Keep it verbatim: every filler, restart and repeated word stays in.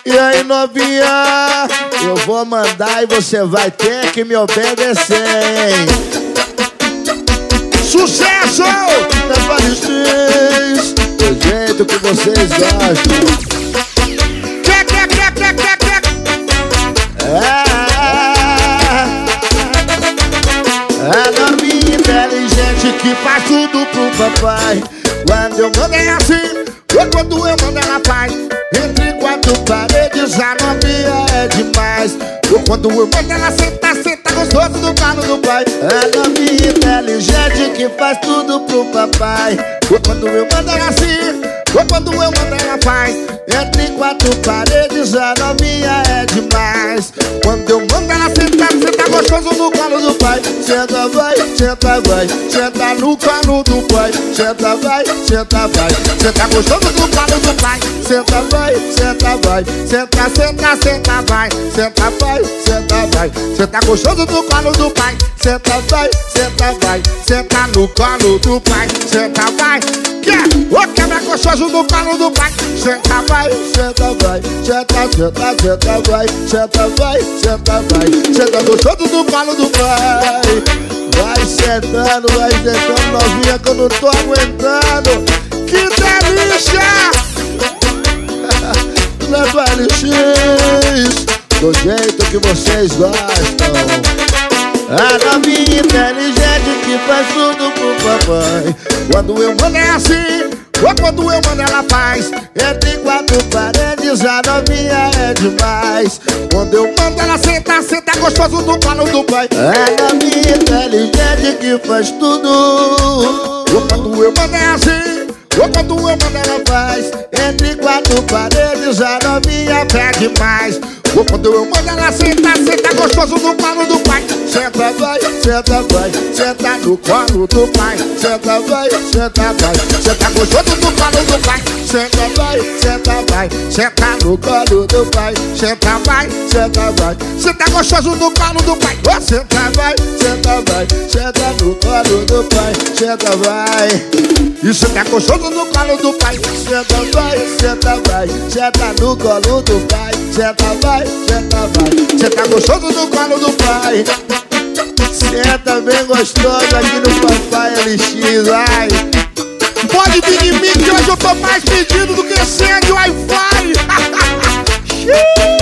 E aí, novinha, eu vou mandar e você vai ter que me obedecer, hein? Sucesso! Das Valistins, do jeito que vocês gostam. Quer, quer, quer, quer, quer, quer. É, é novinha inteligente que faz tudo pro papai. Quando eu mando é assim, ou quando eu mando ela faz. Entre quatro paredes a novinha é demais. Ou quando eu mando ela senta, senta gostoso no colo do pai. É novinha inteligente que faz tudo pro papai. Ou quando eu mando ela assim, ou quando eu mando ela faz. Entre quatro paredes a novinha é demais. Quando eu mando ela senta, senta gostoso no colo do pai. Senta vai, senta vai, senta no colo do pai. Senta vai, senta vai, senta gostoso no colo do pai. Senta vai, senta vai, senta, senta, senta vai. Senta vai, senta vai, senta gostoso no colo do pai. Senta vai, senta vai, senta no colo do pai. Senta vai, quer, ô quebra gostoso no colo do pai. Senta vai, senta vai, senta, senta, senta vai. Senta vai, senta vai, senta gostoso no colo do pai. Vai sentando, vai sentando novinha que eu não tô aguentando. Que delícia! Nas Valistins, do jeito que vocês gostam. A novinha inteligente que faz tudo pro papai. Quando eu mando é assim, ou quando eu mando ela faz. Entre quatro paredes a novinha é demais. Quando eu mando ela senta, senta gostoso no colo do pai. A novinha inteligente que faz tudo. Ou quando eu mando é assim, ou quando eu mando ela faz. Entre quatro paredes a novinha pede mais. Ou quando eu mando ela senta, senta gostoso no colo do pai. Senta vai, senta vai, senta no colo do pai. Senta vai, senta vai, senta gostoso no colo do pai. Senta vai, senta vai, senta no colo do pai. Senta vai, senta vai, senta gostoso no colo do pai. Oh, senta vai, senta vai, senta no colo do pai. Senta vai, e senta gostoso no colo do pai. Senta vai, senta vai, senta no colo do pai. Senta vai, senta vai, senta gostoso no colo do pai. Senta bem gostoso aqui no Papai L X, ai. Pode vir em mim que hoje eu tô mais pedido do que sede Wi-Fi.